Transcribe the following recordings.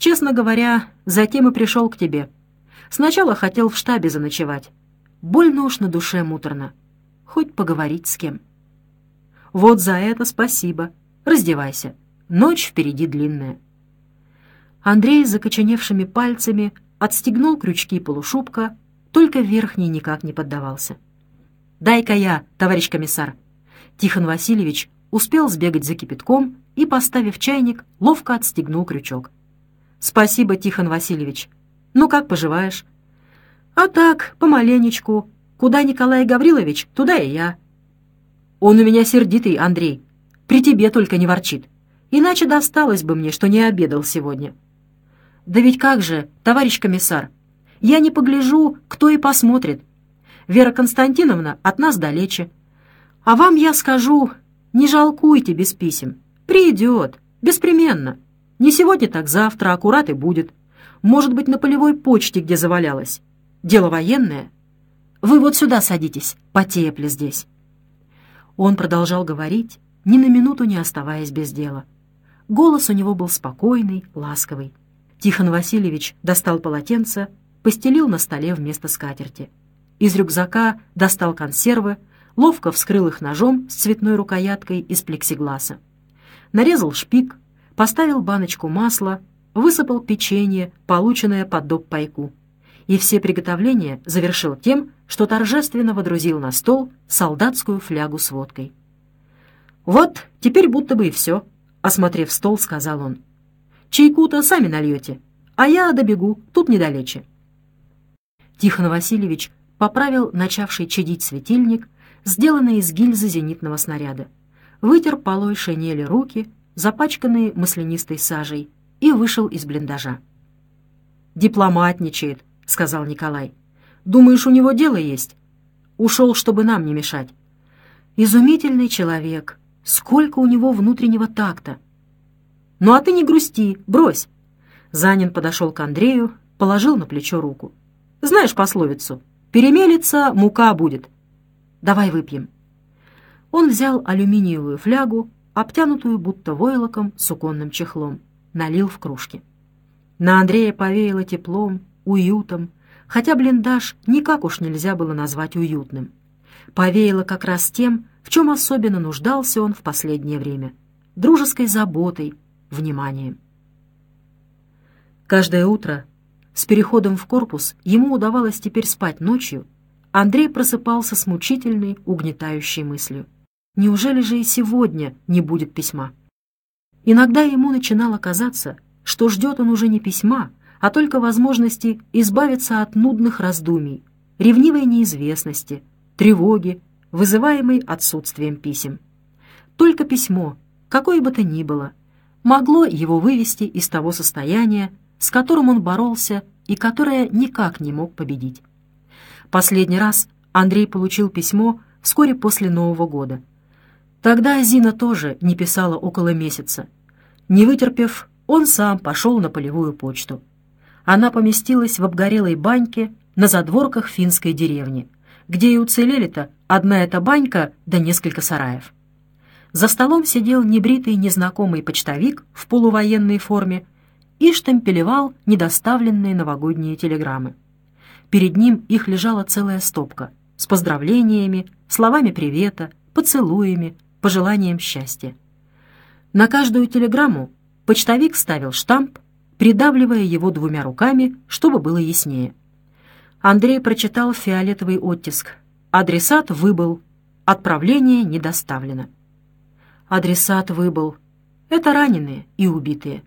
Честно говоря, затем и пришел к тебе. Сначала хотел в штабе заночевать. Больно уж на душе муторно. Хоть поговорить с кем. Вот за это спасибо. Раздевайся. Ночь впереди длинная. Андрей с закоченевшими пальцами отстегнул крючки полушубка, только верхний никак не поддавался. «Дай-ка я, товарищ комиссар». Тихон Васильевич успел сбегать за кипятком и, поставив чайник, ловко отстегнул крючок. «Спасибо, Тихон Васильевич. Ну, как поживаешь?» «А так, помаленечку. Куда Николай Гаврилович, туда и я». «Он у меня сердитый, Андрей. При тебе только не ворчит. Иначе досталось бы мне, что не обедал сегодня». «Да ведь как же, товарищ комиссар, я не погляжу, кто и посмотрит. Вера Константиновна от нас далече. А вам я скажу, не жалкуйте без писем. Придет, беспременно. Не сегодня, так завтра, аккурат и будет. Может быть, на полевой почте, где завалялась. Дело военное. Вы вот сюда садитесь, потепли здесь». Он продолжал говорить, ни на минуту не оставаясь без дела. Голос у него был спокойный, ласковый. Тихон Васильевич достал полотенце, постелил на столе вместо скатерти. Из рюкзака достал консервы, ловко вскрыл их ножом с цветной рукояткой из плексигласа. Нарезал шпик, поставил баночку масла, высыпал печенье, полученное под доп. Пайку. И все приготовления завершил тем, что торжественно водрузил на стол солдатскую флягу с водкой. «Вот, теперь будто бы и все», — осмотрев стол, сказал он. «Чайку-то сами нальете, а я добегу, тут недалече». Тихон Васильевич поправил начавший чадить светильник, сделанный из гильзы зенитного снаряда, вытер полой шинели руки, запачканные маслянистой сажей, и вышел из блиндажа. «Дипломатничает», — сказал Николай. «Думаешь, у него дело есть? Ушел, чтобы нам не мешать». «Изумительный человек. Сколько у него внутреннего такта!» «Ну а ты не грусти, брось!» Занин подошел к Андрею, положил на плечо руку. «Знаешь пословицу? Перемелется, мука будет. Давай выпьем». Он взял алюминиевую флягу, обтянутую будто войлоком суконным чехлом, налил в кружки. На Андрея повеяло теплом, уютом, хотя блиндаж никак уж нельзя было назвать уютным. Повеяло как раз тем, в чем особенно нуждался он в последнее время — дружеской заботой, вниманием. Каждое утро с переходом в корпус ему удавалось теперь спать ночью. Андрей просыпался с мучительной, угнетающей мыслью. Неужели же и сегодня не будет письма? Иногда ему начинало казаться, что ждет он уже не письма, а только возможности избавиться от нудных раздумий, ревнивой неизвестности, тревоги, вызываемой отсутствием писем. Только письмо, какое бы то ни было, могло его вывести из того состояния, с которым он боролся и которое никак не мог победить. Последний раз Андрей получил письмо вскоре после Нового года. Тогда Зина тоже не писала около месяца. Не вытерпев, он сам пошел на полевую почту. Она поместилась в обгорелой баньке на задворках финской деревни, где и уцелели-то одна эта банька да несколько сараев. За столом сидел небритый незнакомый почтовик в полувоенной форме и штемпелевал недоставленные новогодние телеграммы. Перед ним их лежала целая стопка с поздравлениями, словами привета, поцелуями, пожеланием счастья. На каждую телеграмму почтовик ставил штамп, придавливая его двумя руками, чтобы было яснее. Андрей прочитал фиолетовый оттиск. Адресат выбыл. Отправление не доставлено. Адресат выбыл. Это раненые и убитые.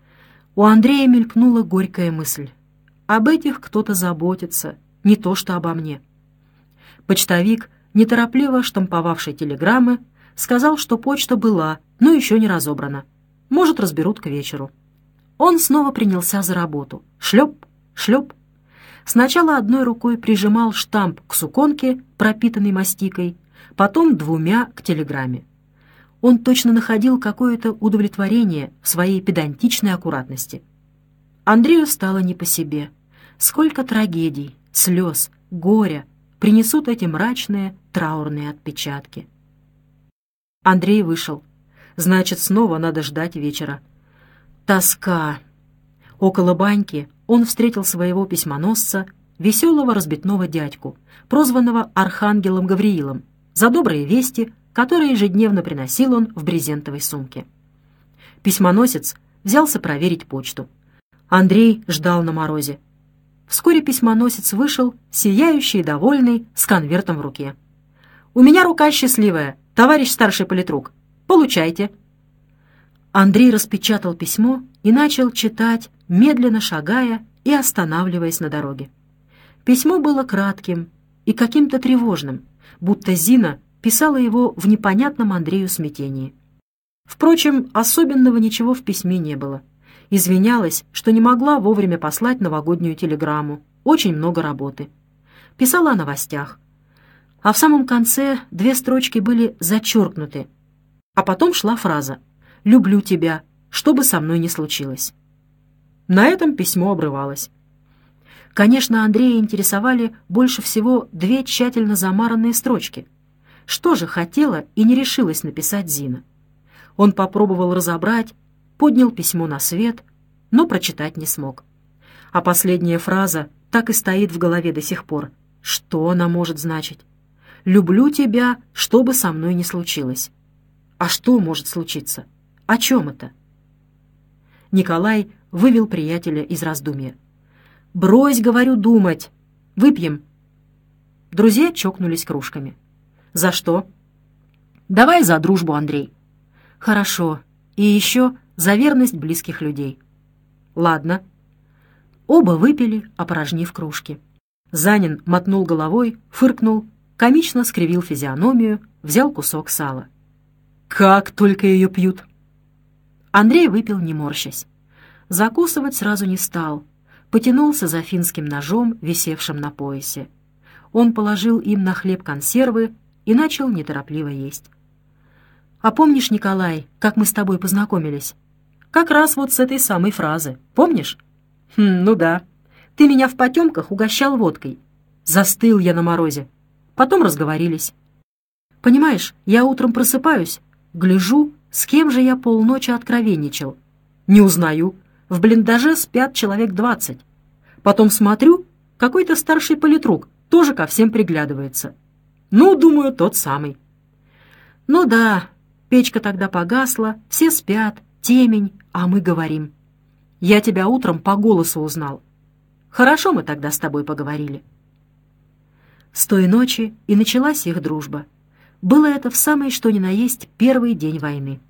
У Андрея мелькнула горькая мысль. Об этих кто-то заботится, не то что обо мне. Почтовик, неторопливо штамповавший телеграммы, сказал, что почта была, но еще не разобрана. Может, разберут к вечеру. Он снова принялся за работу. Шлеп, шлеп. Сначала одной рукой прижимал штамп к суконке, пропитанной мастикой, потом двумя к телеграмме. Он точно находил какое-то удовлетворение в своей педантичной аккуратности. Андрею стало не по себе. Сколько трагедий, слез, горя принесут эти мрачные траурные отпечатки. Андрей вышел. Значит, снова надо ждать вечера. Тоска. Около баньки он встретил своего письмоносца, веселого разбитного дядьку, прозванного Архангелом Гавриилом, за добрые вести, которые ежедневно приносил он в брезентовой сумке. Письмоносец взялся проверить почту. Андрей ждал на морозе. Вскоре письмоносец вышел, сияющий и довольный, с конвертом в руке. «У меня рука счастливая, товарищ старший политрук. Получайте». Андрей распечатал письмо и начал читать, медленно шагая и останавливаясь на дороге. Письмо было кратким и каким-то тревожным, будто Зина писала его в непонятном Андрею смятении. Впрочем, особенного ничего в письме не было. Извинялась, что не могла вовремя послать новогоднюю телеграмму. Очень много работы. Писала о новостях. А в самом конце 2 строчки были зачеркнуты. А потом шла фраза «Люблю тебя, что бы со мной ни случилось». На этом письмо обрывалось. Конечно, Андрея интересовали больше всего 2 тщательно замаранные строчки. Что же хотела и не решилась написать Зина? Он попробовал разобрать, поднял письмо на свет, но прочитать не смог. А последняя фраза так и стоит в голове до сих пор. Что она может значить? «Люблю тебя, что бы со мной ни случилось». А что может случиться? О чем это? Николай вывел приятеля из раздумья. «Брось, говорю, думать. Выпьем». Друзья чокнулись кружками. «За что?» «Давай за дружбу, Андрей». «Хорошо. И еще за верность близких людей». «Ладно». Оба выпили, опорожнив кружки. Занин мотнул головой, фыркнул, комично скривил физиономию, взял кусок сала. «Как только ее пьют!» Андрей выпил, не морщась. Закусывать сразу не стал. Потянулся за финским ножом, висевшим на поясе. Он положил им на хлеб консервы и начал неторопливо есть. «А помнишь, Николай, как мы с тобой познакомились? Как раз вот с этой самой фразы. Помнишь?» Ну да. Ты меня в потемках угощал водкой. Застыл я на морозе. Потом разговорились. Понимаешь, я утром просыпаюсь, гляжу, с кем же я полночи откровенничал. Не узнаю. В блиндаже спят человек 20. Потом смотрю, какой-то старший политрук тоже ко всем приглядывается. Ну, думаю, тот самый. Ну да, печка тогда погасла, все спят, темень, а мы говорим. Я тебя утром по голосу узнал. Хорошо мы тогда с тобой поговорили». С той ночи и началась их дружба. Было это в самый что ни на есть первый день войны.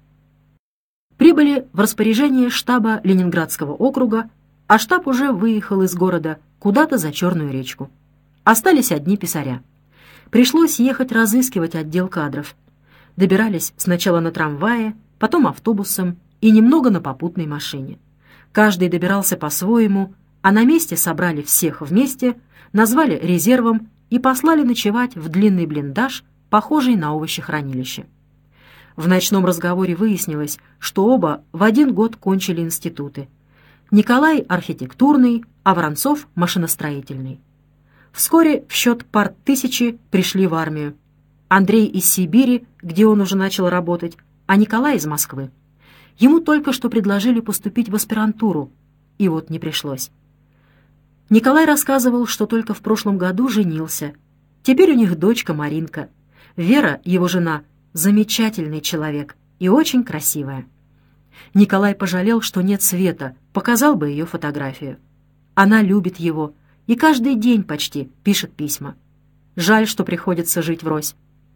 Прибыли в распоряжение штаба Ленинградского округа, а штаб уже выехал из города куда-то за Черную речку. Остались одни писаря. Пришлось ехать разыскивать отдел кадров. Добирались сначала на трамвае, потом автобусом и немного на попутной машине. Каждый добирался по-своему, а на месте собрали всех вместе, назвали резервом и послали ночевать в длинный блиндаж, похожий на овощехранилище. В ночном разговоре выяснилось, что оба в один год кончили институты. Николай — архитектурный, а Воронцов — машиностроительный. Вскоре в счет парттысячи пришли в армию. Андрей из Сибири, где он уже начал работать, а Николай из Москвы. Ему только что предложили поступить в аспирантуру, и вот не пришлось. Николай рассказывал, что только в прошлом году женился. Теперь у них дочка Маринка. Вера, его жена, замечательный человек и очень красивая. Николай пожалел, что нет Света, показал бы ее фотографию. Она любит его и каждый день почти пишет письма. Жаль, что приходится жить врозь.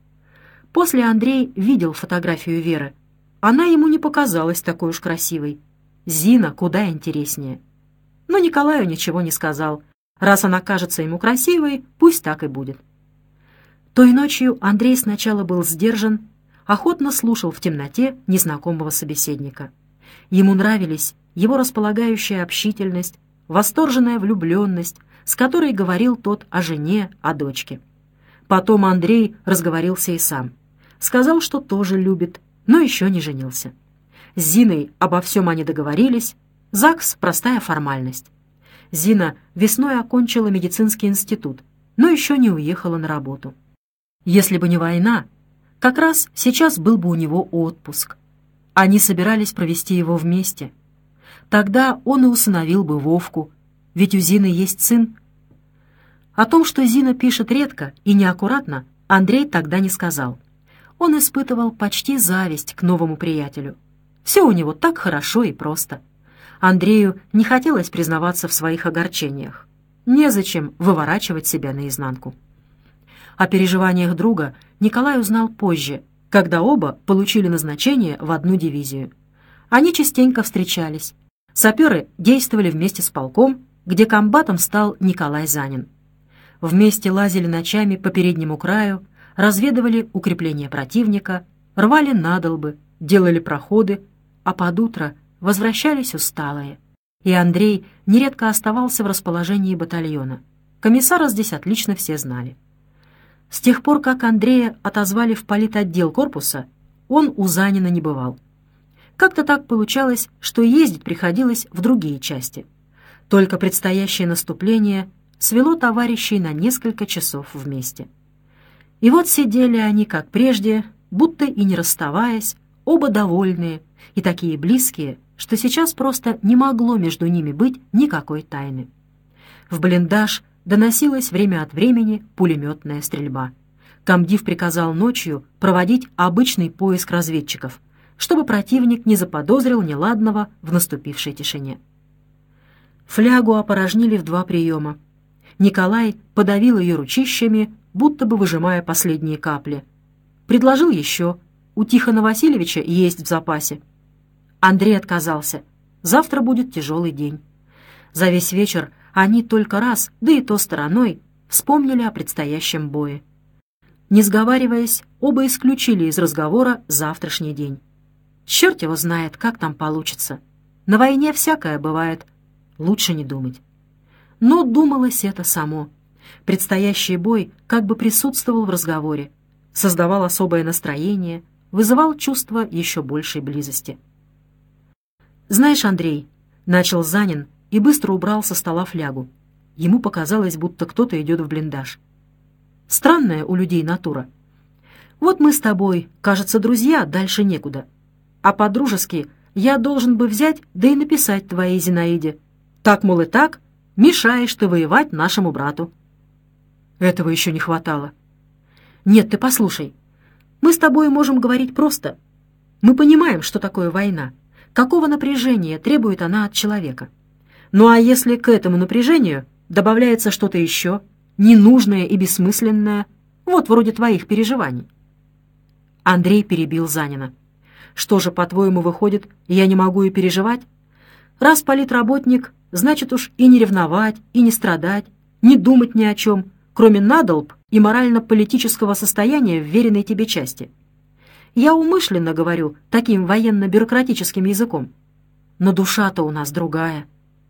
После Андрей видел фотографию Веры. Она ему не показалась такой уж красивой. Зина куда интереснее. Но Николаю ничего не сказал. Раз она кажется ему красивой, пусть так и будет. Той ночью Андрей сначала был сдержан, охотно слушал в темноте незнакомого собеседника. Ему нравились его располагающая общительность, восторженная влюбленность, с которой говорил тот о жене, о дочке. Потом Андрей разговорился и сам. Сказал, что тоже любит, но еще не женился. С Зиной обо всем они договорились. ЗАГС — простая формальность. Зина весной окончила медицинский институт, но еще не уехала на работу. Если бы не война, как раз сейчас был бы у него отпуск. Они собирались провести его вместе. Тогда он и усыновил бы Вовку, ведь у Зины есть сын. О том, что Зина пишет редко и неаккуратно, Андрей тогда не сказал. Он испытывал почти зависть к новому приятелю. Все у него так хорошо и просто. Андрею не хотелось признаваться в своих огорчениях. Незачем выворачивать себя наизнанку. О переживаниях друга Николай узнал позже, когда оба получили назначение в одну дивизию. Они частенько встречались. Саперы действовали вместе с полком, где комбатом стал Николай Занин. Вместе лазили ночами по переднему краю, разведывали укрепления противника, рвали надолбы, делали проходы, а под утро возвращались усталые. И Андрей нередко оставался в расположении батальона. Комиссара здесь отлично все знали. С тех пор, как Андрея отозвали в политотдел корпуса, он у Занина не бывал. Как-то так получалось, что ездить приходилось в другие части. Только предстоящее наступление свело товарищей на несколько часов вместе. И вот сидели они, как прежде, будто и не расставаясь, оба довольные и такие близкие, что сейчас просто не могло между ними быть никакой тайны. В блиндаж доносилась время от времени пулеметная стрельба. Комдив приказал ночью проводить обычный поиск разведчиков, чтобы противник не заподозрил неладного в наступившей тишине. Флягу опорожнили в 2 приема. Николай подавил ее ручищами, будто бы выжимая последние капли. Предложил еще. У Тихона Васильевича есть в запасе. Андрей отказался. Завтра будет тяжелый день. За весь вечер они только раз, да и то стороной, вспомнили о предстоящем бое. Не сговариваясь, оба исключили из разговора завтрашний день. Черт его знает, как там получится. На войне всякое бывает. Лучше не думать. Но думалось это само. Предстоящий бой как бы присутствовал в разговоре, создавал особое настроение, вызывал чувство еще большей близости. «Знаешь, Андрей», — начал Занин и быстро убрал со стола флягу. Ему показалось, будто кто-то идет в блиндаж. «Странная у людей натура. Вот мы с тобой, кажется, друзья, дальше некуда. А по-дружески я должен бы взять, да и написать твоей Зинаиде. Так, мол, и так, мешаешь ты воевать нашему брату». Этого еще не хватало. «Нет, ты послушай. Мы с тобой можем говорить просто. Мы понимаем, что такое война, какого напряжения требует она от человека. Ну а если к этому напряжению добавляется что-то еще, ненужное и бессмысленное, вот вроде твоих переживаний?» Андрей перебил Занина. «Что же, по-твоему, выходит, я не могу и переживать? Раз политработник, значит уж и не ревновать, и не страдать, не думать ни о чем, кроме надолб и морально-политического состояния вверенной тебе части. Я умышленно говорю таким военно-бюрократическим языком. Но душа-то у нас другая.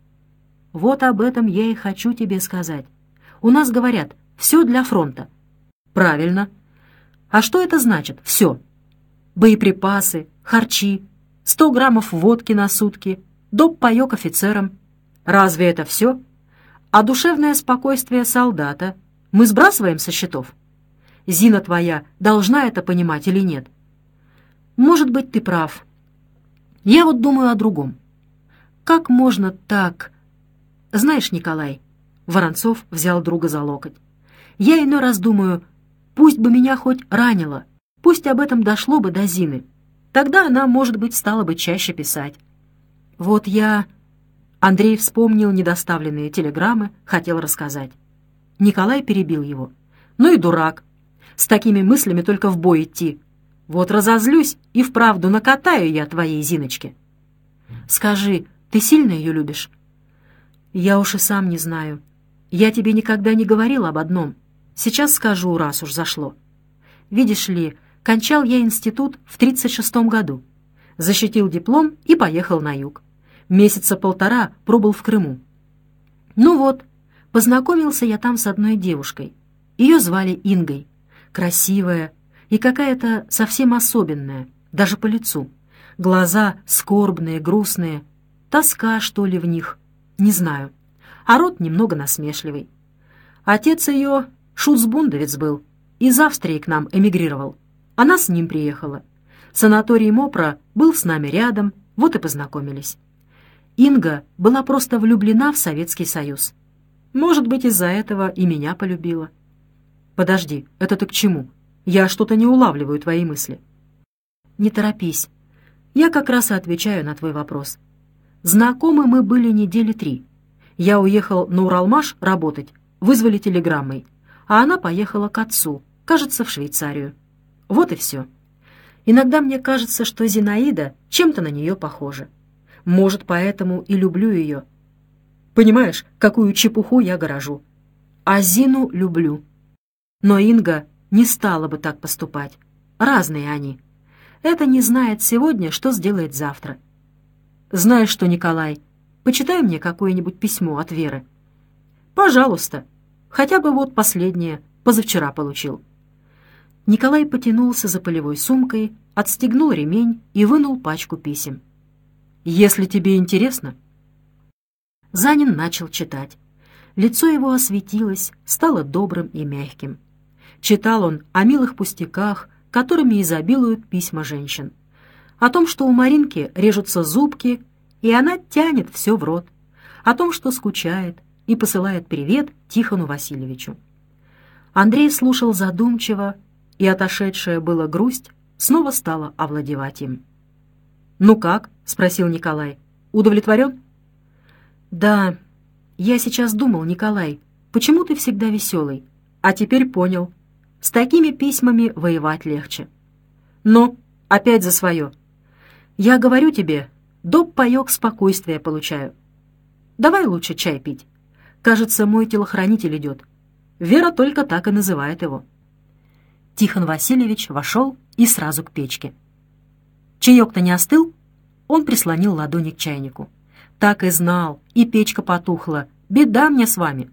Вот об этом я и хочу тебе сказать. У нас говорят, все для фронта. Правильно. А что это значит «все»? Боеприпасы, харчи, 100 граммов водки на сутки, доп. Паёк офицерам. Разве это все? А душевное спокойствие солдата мы сбрасываем со счетов? Зина твоя должна это понимать или нет? Может быть, ты прав. Я вот думаю о другом. Как можно так... Знаешь, Николай, Воронцов взял друга за локоть. Я иной раз думаю, пусть бы меня хоть ранило, пусть об этом дошло бы до Зины. Тогда она, может быть, стала бы чаще писать. Вот я... Андрей вспомнил недоставленные телеграммы, хотел рассказать. Николай перебил его. Ну и дурак. С такими мыслями только в бой идти. Вот разозлюсь и вправду накатаю я твоей Зиночке. Скажи, ты сильно ее любишь? Я уж и сам не знаю. Я тебе никогда не говорил об одном. Сейчас скажу, раз уж зашло. Видишь ли, кончал я институт в 36-м году. Защитил диплом и поехал на юг. Месяца 1,5 пробыл в Крыму. Ну вот, познакомился я там с одной девушкой. Ее звали Ингой. Красивая и какая-то совсем особенная, даже по лицу. Глаза скорбные, грустные. Тоска, что ли, в них? Не знаю. А рот немного насмешливый. Отец ее шуцбундовец был. Из Австрии к нам эмигрировал. Она с ним приехала. Санаторий Мопра был с нами рядом, вот и познакомились. Инга была просто влюблена в Советский Союз. Может быть, из-за этого и меня полюбила. Подожди, это ты к чему? Я что-то не улавливаю твои мысли. Не торопись. Я как раз и отвечаю на твой вопрос. Знакомы мы были недели 3. Я уехал на Уралмаш работать, вызвали телеграммой, а она поехала к отцу, кажется, в Швейцарию. Вот и все. Иногда мне кажется, что Зинаида чем-то на нее похожа. Может, поэтому и люблю ее. Понимаешь, какую чепуху я горожу. А Зину люблю. Но Инга не стала бы так поступать. Разные они. Это не знает сегодня, что сделает завтра. Знаешь что, Николай, почитай мне какое-нибудь письмо от Веры. Пожалуйста. Хотя бы вот последнее, позавчера получил. Николай потянулся за полевой сумкой, отстегнул ремень и вынул пачку писем. «Если тебе интересно...» Занин начал читать. Лицо его осветилось, стало добрым и мягким. Читал он о милых пустяках, которыми изобилуют письма женщин. О том, что у Маринки режутся зубки, и она тянет все в рот. О том, что скучает и посылает привет Тихону Васильевичу. Андрей слушал задумчиво, и отошедшая была грусть снова стала овладевать им. «Ну как?» — спросил Николай. «Удовлетворен?» «Да, я сейчас думал, Николай, почему ты всегда веселый? А теперь понял. С такими письмами воевать легче. Но опять за свое. Я говорю тебе, доп. Паёк спокойствия получаю. Давай лучше чай пить. Кажется, мой телохранитель идет. Вера только так и называет его». Тихон Васильевич вошел и сразу к печке. «Чаек-то не остыл?» Он прислонил ладони к чайнику. «Так и знал, и печка потухла. Беда мне с вами».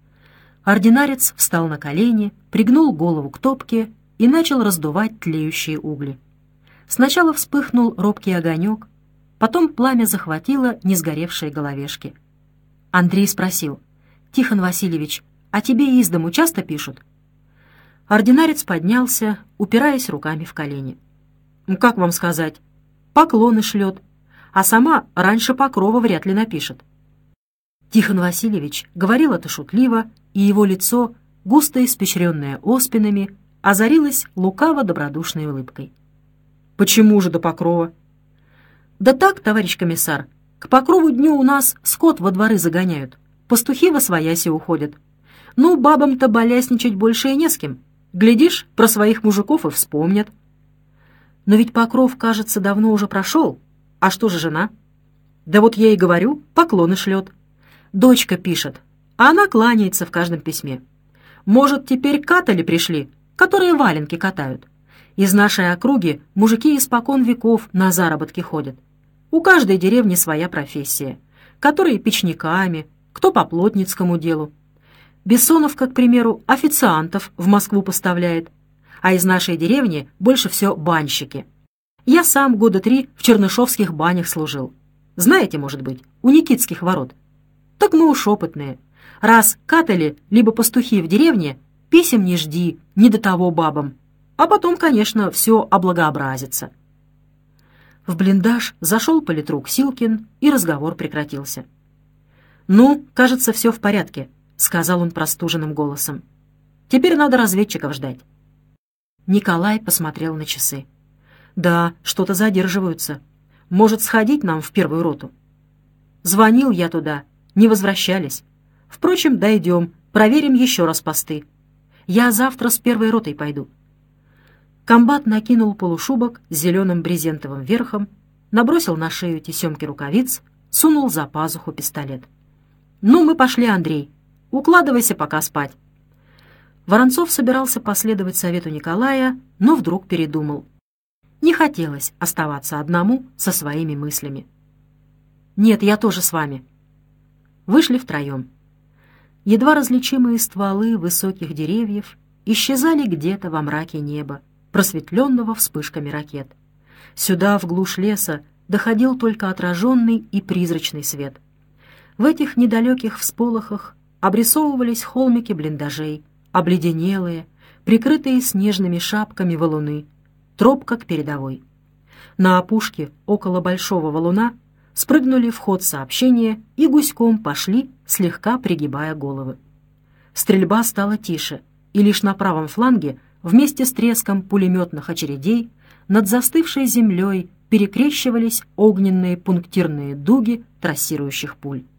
Ординарец встал на колени, пригнул голову к топке и начал раздувать тлеющие угли. Сначала вспыхнул робкий огонек, потом пламя захватило несгоревшие головешки. Андрей спросил: «Тихон Васильевич, а тебе из дому часто пишут?» Ординарец поднялся, упираясь руками в колени. «Как вам сказать? Поклоны шлет, а сама раньше Покрова вряд ли напишет». Тихон Васильевич говорил это шутливо, и его лицо, густо испещренное оспинами, озарилось лукаво-добродушной улыбкой. «Почему же до Покрова?» «Да так, товарищ комиссар, к Покрову дню у нас скот во дворы загоняют, пастухи восвояси уходят. Ну, бабам-то болясничать больше и не с кем. Глядишь, про своих мужиков и вспомнят». «Но ведь Покров, кажется, давно уже прошел. А что же жена?» «Да вот я и говорю, поклоны шлет. Дочка пишет, а она кланяется в каждом письме. Может, теперь катали пришли, которые валенки катают. Из нашей округи мужики испокон веков на заработки ходят. У каждой деревни своя профессия. Которые печниками, кто по плотницкому делу. Бессоновка, к примеру, официантов в Москву поставляет, а из нашей деревни больше все банщики. Я сам 3 года в чернышовских банях служил. Знаете, может быть, у Никитских ворот. Так мы уж опытные. Раз катали, либо пастухи в деревне, писем не жди, не до того бабам. А потом, конечно, все облагообразится». В блиндаж зашел политрук Силкин, и разговор прекратился. «Ну, кажется, все в порядке», — сказал он простуженным голосом. «Теперь надо разведчиков ждать». Николай посмотрел на часы. «Да, что-то задерживаются. Может, сходить нам в первую роту?» «Звонил я туда, не возвращались. Впрочем, дойдем, проверим еще раз посты. Я завтра с первой ротой пойду». Комбат накинул полушубок с зеленым брезентовым верхом, набросил на шею тесемки рукавиц, сунул за пазуху пистолет. «Ну, мы пошли, Андрей. Укладывайся пока спать». Воронцов собирался последовать совету Николая, но вдруг передумал. Не хотелось оставаться одному со своими мыслями. «Нет, я тоже с вами». Вышли втроем. Едва различимые стволы высоких деревьев исчезали где-то во мраке неба, просветленного вспышками ракет. Сюда, в глушь леса, доходил только отраженный и призрачный свет. В этих недалеких всполохах обрисовывались холмики блиндажей, обледенелые, прикрытые снежными шапками валуны, тропка к передовой. На опушке, около большого валуна, спрыгнули в ход сообщения и гуськом пошли, слегка пригибая головы. Стрельба стала тише, и лишь на правом фланге, вместе с треском пулеметных очередей, над застывшей землей перекрещивались огненные пунктирные дуги трассирующих пуль.